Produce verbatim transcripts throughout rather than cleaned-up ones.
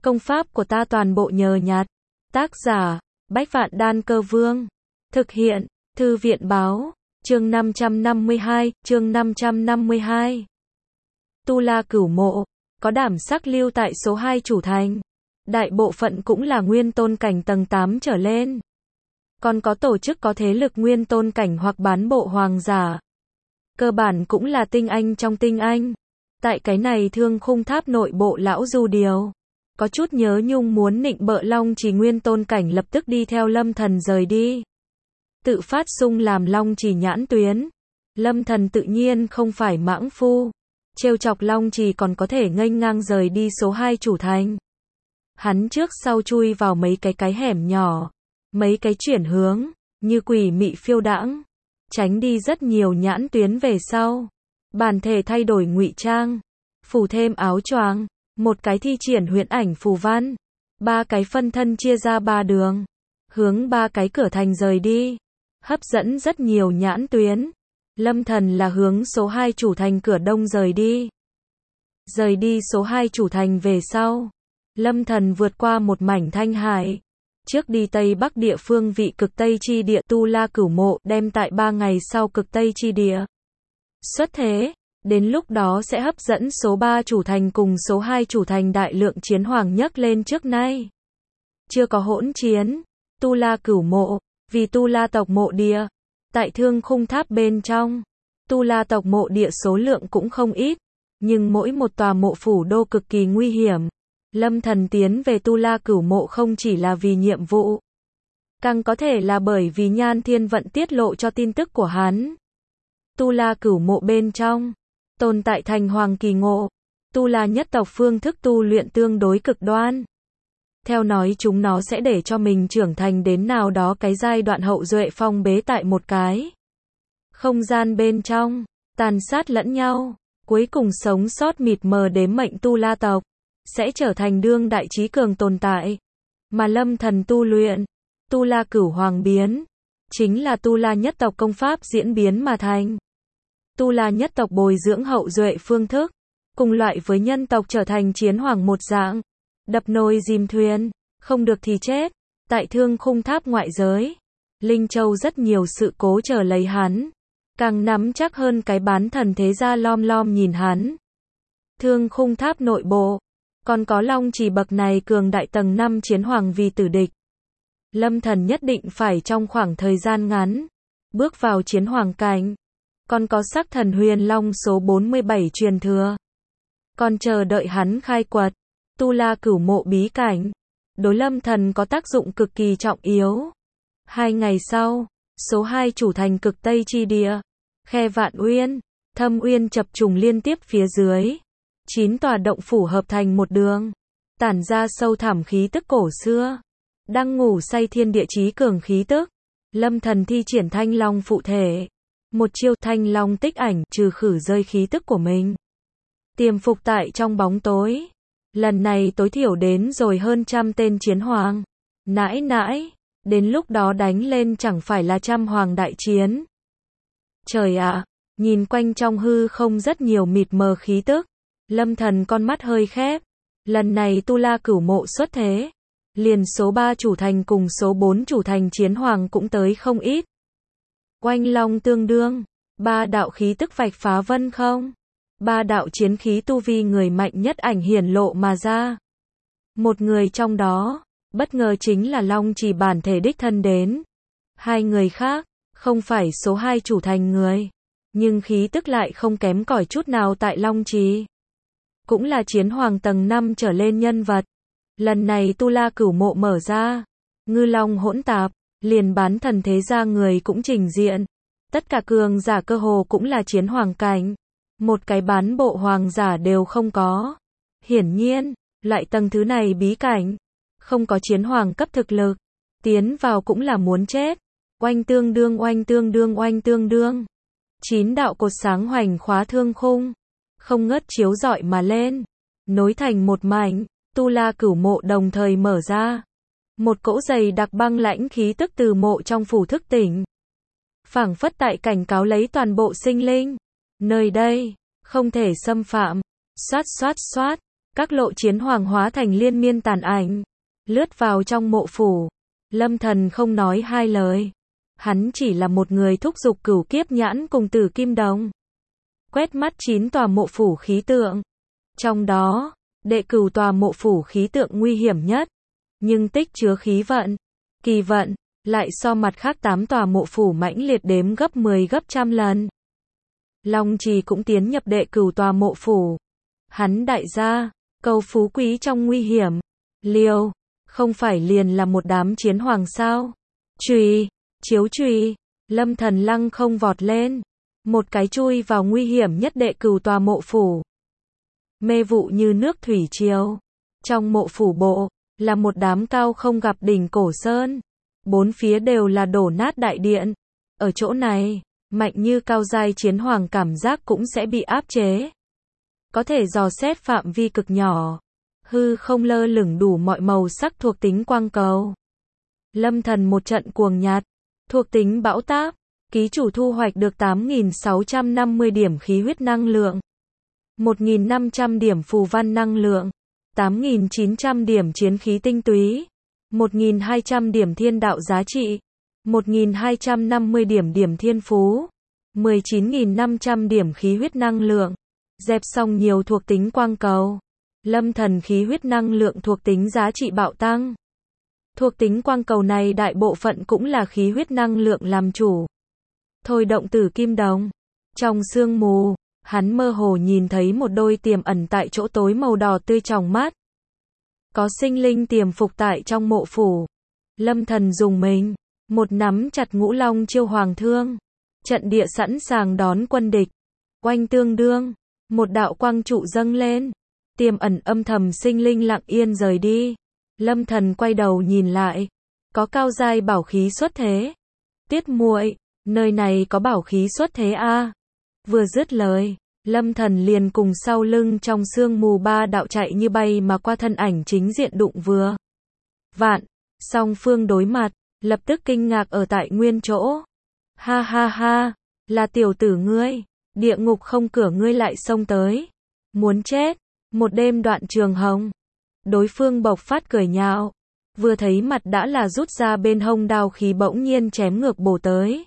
Công pháp của ta toàn bộ nhờ nhặt. Tác giả, Bách Vạn Đan Cơ Vương. Thực hiện, Thư viện Báo. Chương năm trăm năm mươi hai, chương năm trăm năm mươi hai. Tu La Cửu Mộ, có đảm sắc lưu tại số hai chủ thành. Đại bộ phận cũng là nguyên tôn cảnh tầng tám trở lên. Còn có tổ chức có thế lực nguyên tôn cảnh hoặc bán bộ hoàng giả. Cơ bản cũng là tinh anh trong tinh anh. Tại cái này Thương Khung Tháp nội bộ lão Du Điều có chút nhớ nhung muốn nịnh bợ Long Chỉ nguyên tôn cảnh lập tức đi theo Lâm Thần rời đi. Tự phát xung làm Long Chỉ nhãn tuyến. Lâm Thần tự nhiên không phải mãng phu. Trêu chọc Long Chỉ còn có thể nghênh ngang rời đi số hai chủ thành. Hắn trước sau chui vào mấy cái cái hẻm nhỏ, mấy cái chuyển hướng, như quỷ mị phiêu đãng, tránh đi rất nhiều nhãn tuyến về sau. Bản thể thay đổi ngụy trang, phủ thêm áo choàng, một cái thi triển huyễn ảnh phù văn, ba cái phân thân chia ra ba đường, hướng ba cái cửa thành rời đi, hấp dẫn rất nhiều nhãn tuyến. Lâm Thần là hướng số hai chủ thành cửa đông rời đi. Rời đi số hai chủ thành về sau, Lâm Thần vượt qua một mảnh thanh hải, trước đi Tây Bắc địa phương vị cực Tây chi địa Tu La Cửu Mộ, đem tại ba ngày sau cực Tây chi địa xuất thế, đến lúc đó sẽ hấp dẫn số ba chủ thành cùng số hai chủ thành đại lượng chiến hoàng nhấc lên trước nay chưa có hỗn chiến. Tu La Cửu Mộ, vì Tu La tộc mộ địa, tại Thương Khung Tháp bên trong, Tu La tộc mộ địa số lượng cũng không ít, nhưng mỗi một tòa mộ phủ đô cực kỳ nguy hiểm. Lâm Thần tiến về Tu La Cửu Mộ không chỉ là vì nhiệm vụ, càng có thể là bởi vì Nhan Thiên Vận tiết lộ cho tin tức của hắn. Tu La Cửu Mộ bên trong, tồn tại thành hoàng kỳ ngộ, Tu La nhất tộc phương thức tu luyện tương đối cực đoan. Theo nói chúng nó sẽ để cho mình trưởng thành đến nào đó cái giai đoạn hậu duệ phong bế tại một cái không gian bên trong, tàn sát lẫn nhau, cuối cùng sống sót mịt mờ đếm mệnh Tu La tộc sẽ trở thành đương đại trí cường tồn tại. Mà Lâm Thần tu luyện, Tu La Cửu Hoàng biến, chính là Tu La nhất tộc công pháp diễn biến mà thành. Tu La nhất tộc bồi dưỡng hậu duệ phương thức, cùng loại với nhân tộc trở thành chiến hoàng một dạng, đập nồi dìm thuyền, không được thì chết. Tại Thương Khung Tháp ngoại giới, Linh Châu rất nhiều sự cố chờ lấy hắn, càng nắm chắc hơn cái bán thần thế gia lom lom nhìn hắn. Thương Khung Tháp nội bộ, còn có Long Chỉ bậc này cường đại tầng năm chiến hoàng vì tử địch. Lâm Thần nhất định phải trong khoảng thời gian ngắn bước vào chiến hoàng cảnh. Còn có Sắc Thần Huyền Long số bốn mươi bảy truyền thừa, còn chờ đợi hắn khai quật. Tu La Cửu Mộ bí cảnh, đối Lâm Thần có tác dụng cực kỳ trọng yếu. Hai ngày sau, số hai chủ thành cực Tây chi địa, Khe Vạn Uyên, Thâm Uyên chập trùng liên tiếp phía dưới, chín tòa động phủ hợp thành một đường, tản ra sâu thẳm khí tức cổ xưa, đang ngủ say thiên địa chí cường khí tức. Lâm Thần thi triển Thanh Long phụ thể, một chiêu Thanh Long tích ảnh trừ khử rơi khí tức của mình, tiềm phục tại trong bóng tối. Lần này tối thiểu đến rồi hơn trăm tên chiến hoàng. Nãi nãi, đến lúc đó đánh lên chẳng phải là trăm hoàng đại chiến. Trời ạ, nhìn quanh trong hư không rất nhiều mịt mờ khí tức. Lâm Thần con mắt hơi khép. Lần này Tu La Cửu Mộ xuất thế, liền số ba chủ thành cùng số bốn chủ thành chiến hoàng cũng tới không ít. Oanh long tương đương, ba đạo khí tức vạch phá vân không. Ba đạo chiến khí tu vi người mạnh nhất ảnh hiển lộ mà ra. Một người trong đó, bất ngờ chính là Long Chỉ bản thể đích thân đến. Hai người khác, không phải số hai chủ thành người, nhưng khí tức lại không kém cỏi chút nào tại Long Chỉ. Cũng là chiến hoàng tầng năm trở lên nhân vật. Lần này Tu La Cửu Mộ mở ra, ngư long hỗn tạp, liền bán thần thế gia người cũng trình diện. Tất cả cường giả cơ hồ cũng là chiến hoàng cảnh. Một cái bán bộ hoàng giả đều không có. Hiển nhiên, loại tầng thứ này bí cảnh, không có chiến hoàng cấp thực lực, tiến vào cũng là muốn chết. Oanh tương đương oanh tương đương oanh tương đương. Chín đạo cột sáng hoành khóa thương khung, không ngớt chiếu rọi mà lên, nối thành một mảnh. Tu La Cửu Mộ đồng thời mở ra. Một cỗ dày đặc băng lãnh khí tức từ mộ trong phủ thức tỉnh, phảng phất tại cảnh cáo lấy toàn bộ sinh linh. Nơi đây, không thể xâm phạm. Xoát xoát xoát, Các lộ chiến hoàng hóa thành liên miên tàn ảnh, lướt vào trong mộ phủ. Lâm Thần không nói hai lời. Hắn chỉ là một người thúc giục cửu kiếp nhãn cùng Tử Kim Đồng. Quét mắt chín tòa mộ phủ khí tượng. Trong đó, đệ cửu tòa mộ phủ khí tượng nguy hiểm nhất, nhưng tích chứa khí vận, kỳ vận, lại so mặt khác tám tòa mộ phủ mãnh liệt đếm gấp mười gấp trăm lần. Long Trì cũng tiến nhập đệ cửu tòa mộ phủ. Hắn đại gia, cầu phú quý trong nguy hiểm. Liêu, không phải liền là một đám chiến hoàng sao? Chùy, chiếu chùy, Lâm Thần lăng không vọt lên, một cái chui vào nguy hiểm nhất đệ cửu tòa mộ phủ. Mê vụ như nước thủy triều. Trong mộ phủ bộ, là một đám cao không gặp đỉnh cổ sơn. Bốn phía đều là đổ nát đại điện. Ở chỗ này, mạnh như cao giai chiến hoàng cảm giác cũng sẽ bị áp chế. Có thể dò xét phạm vi cực nhỏ. Hư không lơ lửng đủ mọi màu sắc thuộc tính quang cầu. Lâm Thần một trận cuồng nhạt. Thuộc tính bão táp. Ký chủ thu hoạch được tám nghìn sáu trăm năm mươi điểm khí huyết năng lượng. một nghìn năm trăm điểm phù văn năng lượng. tám nghìn chín trăm điểm chiến khí tinh túy. một nghìn hai trăm điểm thiên đạo giá trị. một nghìn hai trăm năm mươi điểm điểm thiên phú. mười chín nghìn năm trăm điểm khí huyết năng lượng. Dẹp xong nhiều thuộc tính quang cầu. Lâm Thần khí huyết năng lượng thuộc tính giá trị bạo tăng. Thuộc tính quang cầu này đại bộ phận cũng là khí huyết năng lượng làm chủ. Thôi động Tử Kim Đồng. Trong sương mù, hắn mơ hồ nhìn thấy một đôi tiềm ẩn tại chỗ tối màu đỏ tươi trong mắt. Có sinh linh tiềm phục tại trong mộ phủ. Lâm Thần dùng mình, một nắm chặt Ngũ Long Chiêu Hoàng Thương. Trận địa sẵn sàng đón quân địch. Oanh tương đương, một đạo quang trụ dâng lên. Tiềm ẩn âm thầm sinh linh lặng yên rời đi. Lâm Thần quay đầu nhìn lại, có cao giai bảo khí xuất thế. Tiết muội, nơi này có bảo khí xuất thế a? À? Vừa dứt lời, Lâm Thần liền cùng sau lưng trong sương mù ba đạo chạy như bay mà qua thân ảnh chính diện đụng vừa. Vạn, song phương đối mặt, lập tức kinh ngạc ở tại nguyên chỗ. Ha ha ha, là tiểu tử ngươi, địa ngục không cửa ngươi lại xông tới. Muốn chết, một đêm đoạn trường hồng. Đối phương bộc phát cười nhạo, vừa thấy mặt đã là rút ra bên hông đao khí bỗng nhiên chém ngược bổ tới.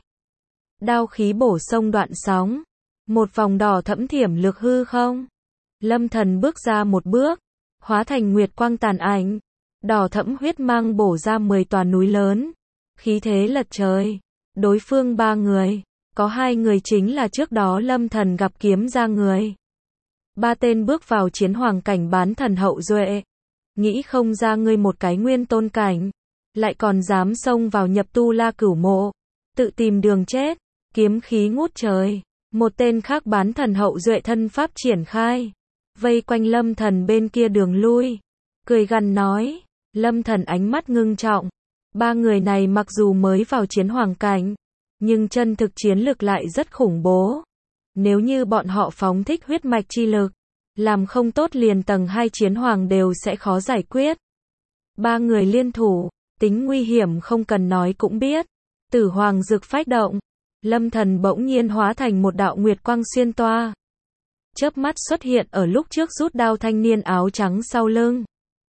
Đao khí bổ sông đoạn sóng, một vòng đỏ thẫm thiểm lược hư không. Lâm Thần bước ra một bước, hóa thành nguyệt quang tàn ảnh, đỏ thẫm huyết mang bổ ra mười tòa núi lớn, khí thế lật trời. Đối phương ba người, có hai người chính là trước đó Lâm Thần gặp kiếm ra người. Ba tên bước vào chiến hoàng cảnh bán thần hậu duệ. Nghĩ không ra ngươi một cái nguyên tôn cảnh, lại còn dám xông vào nhập tu la cửu mộ, tự tìm đường chết, kiếm khí ngút trời. Một tên khác bán thần hậu duệ thân pháp triển khai, vây quanh Lâm Thần bên kia đường lui, cười gằn nói. Lâm Thần ánh mắt ngưng trọng, ba người này mặc dù mới vào chiến hoàng cảnh, nhưng chân thực chiến lực lại rất khủng bố. Nếu như bọn họ phóng thích huyết mạch chi lực, làm không tốt liền tầng hai chiến hoàng đều sẽ khó giải quyết. Ba người liên thủ, tính nguy hiểm không cần nói cũng biết. Tử hoàng dực phách động, Lâm Thần bỗng nhiên hóa thành một đạo nguyệt quang xuyên toa. Chớp mắt xuất hiện ở lúc trước rút đao thanh niên áo trắng sau lưng.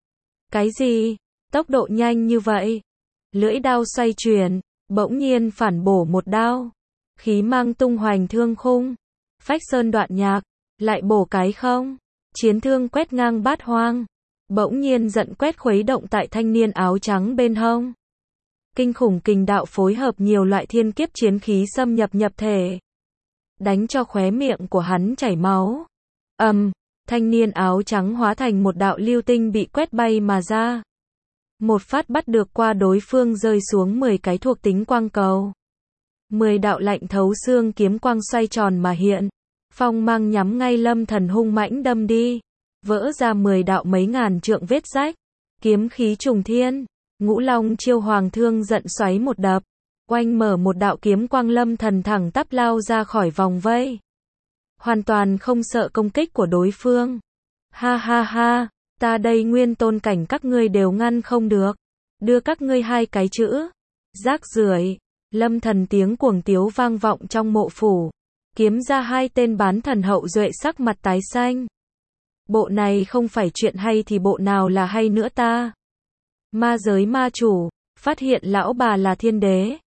Cái gì? Tốc độ nhanh như vậy? Lưỡi đao xoay chuyển, bỗng nhiên phản bổ một đao. Khí mang tung hoành thương khung. Phách sơn đoạn nhạc, lại bổ cái không. Chiến thương quét ngang bát hoang. Bỗng nhiên giận quét khuấy động tại thanh niên áo trắng bên hông. Kinh khủng kình đạo phối hợp nhiều loại thiên kiếp chiến khí xâm nhập nhập thể. Đánh cho khóe miệng của hắn chảy máu. Ầm, um, thanh niên áo trắng hóa thành một đạo lưu tinh bị quét bay mà ra. Một phát bắt được qua đối phương rơi xuống mười cái thuộc tính quang cầu. mười đạo lạnh thấu xương kiếm quang xoay tròn mà hiện. Phong mang nhắm ngay Lâm Thần hung mãnh đâm đi. Vỡ ra mười đạo mấy ngàn trượng vết rách. Kiếm khí trùng thiên. Ngũ Long Chiêu Hoàng Thương giận xoáy một đập. Oanh mở một đạo kiếm quang Lâm Thần thẳng tắp lao ra khỏi vòng vây. Hoàn toàn không sợ công kích của đối phương. Ha ha ha, ta đây nguyên tôn cảnh các ngươi đều ngăn không được. Đưa các ngươi hai cái chữ. Rác rưởi. Lâm Thần tiếng cuồng tiếu vang vọng trong mộ phủ. Kiếm ra hai tên bán thần hậu duệ sắc mặt tái xanh. Bộ này không phải chuyện hay thì bộ nào là hay nữa ta? Ma giới ma chủ, phát hiện lão bà là thiên đế.